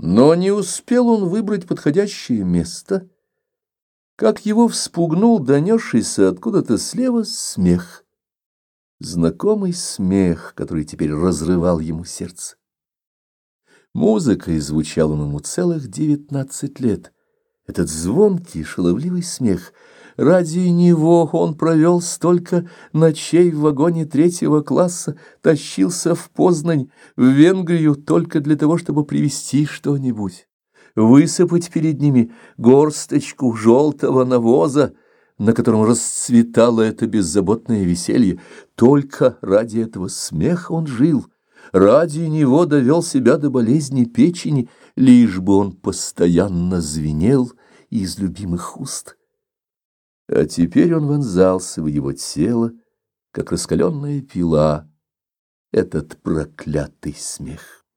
Но не успел он выбрать подходящее место, как его вспугнул донесшийся откуда-то слева смех. Знакомый смех, который теперь разрывал ему сердце. Музыкой звучал он ему целых 19 лет. Этот звонкий, шаловливый смех. Ради него он провел столько ночей в вагоне 3-го класса, тащился в Познань, в Венгрию только для того, чтобы привезти что-нибудь, высыпать перед ними горсточку желтого навоза, на котором расцветало это беззаботное веселье. Только ради этого смеха он жил, ради него довел себя до болезни печени, лишь бы он постоянно звенел из любимых уст. А теперь он вонзался в его тело, как раскаленная пила, этот проклятый смех.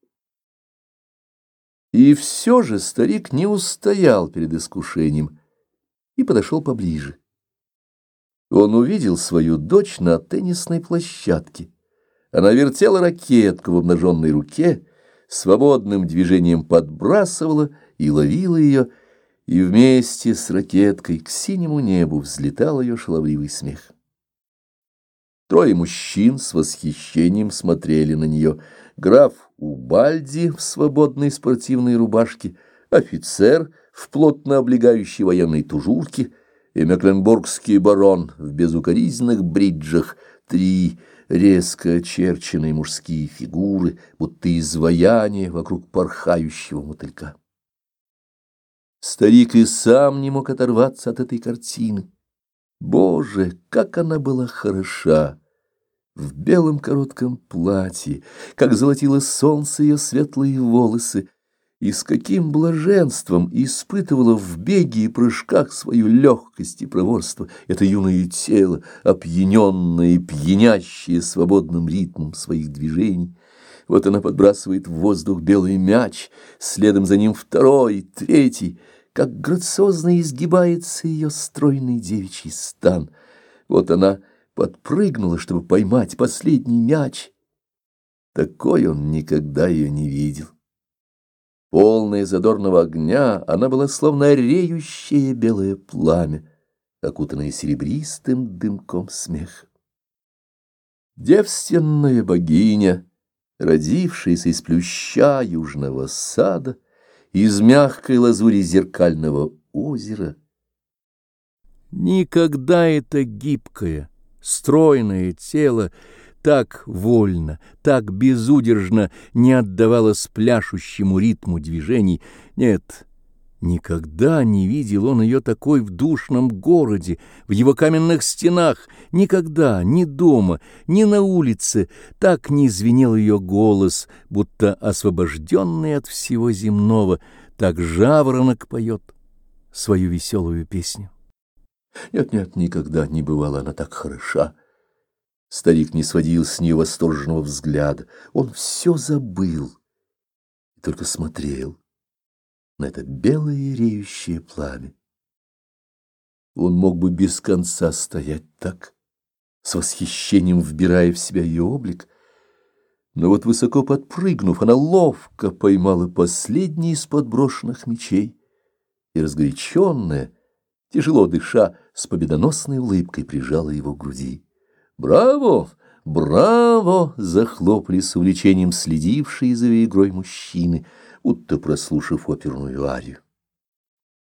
И все же старик не устоял перед искушением и подошел поближе. Он увидел свою дочь на теннисной площадке. Она вертела ракетку в обнаженной руке, свободным движением подбрасывала и ловила ее, и вместе с ракеткой к синему небу взлетал ее шаловливый смех. Трое мужчин с восхищением смотрели на нее. Граф Убальди в свободной спортивной рубашке, офицер в плотно облегающей военной тужурке и мекленбургский барон в безукоризненных бриджах, 3 резко очерченные мужские фигуры, будто изваяния вокруг порхающего мотылька. Старик и сам не мог оторваться от этой картины. Боже, как она была хороша! В белом коротком платье, как золотило солнце ее светлые волосы, и с каким блаженством испытывала в беге и прыжках свою легкость и проворство это юное тело, опьяненное и пьянящее свободным ритмом своих движений. Вот она подбрасывает в воздух белый мяч, следом за ним 2-й, 3-й, как грациозно изгибается ее стройный девичий стан. Вот она подпрыгнула, чтобы поймать последний мяч. Такой он никогда ее не видел. Полная задорного огня, она была словно реющее белое пламя, окутанное серебристым дымком смеха. Девственная богиня, родившаяся из плюща южного сада, из мягкой лазури зеркального озера. Никогда это гибкое, стройное тело так вольно, так безудержно не отдавалось пляшущему ритму движений. Нет, никогда не видел он ее такой в душном городе, в его каменных стенах, никогда, ни дома, ни на улице, так не звенел ее голос, будто освобожденный от всего земного, так жаворонок поет свою веселую песню. Нет, никогда не бывала она так хороша. Старик не сводил с нее восторженного взгляда, он все забыл и только смотрел на это белое реющее пламя. Он мог бы без конца стоять так, с восхищением вбирая в себя ее облик, но вот высоко подпрыгнув, она ловко поймала последний из подброшенных мечей и, разгоряченная, тяжело дыша, с победоносной улыбкой прижала его к груди. «Браво! Браво!» — захлопали с увлечением следившие за ее игрой мужчины, будто прослушав оперную арию.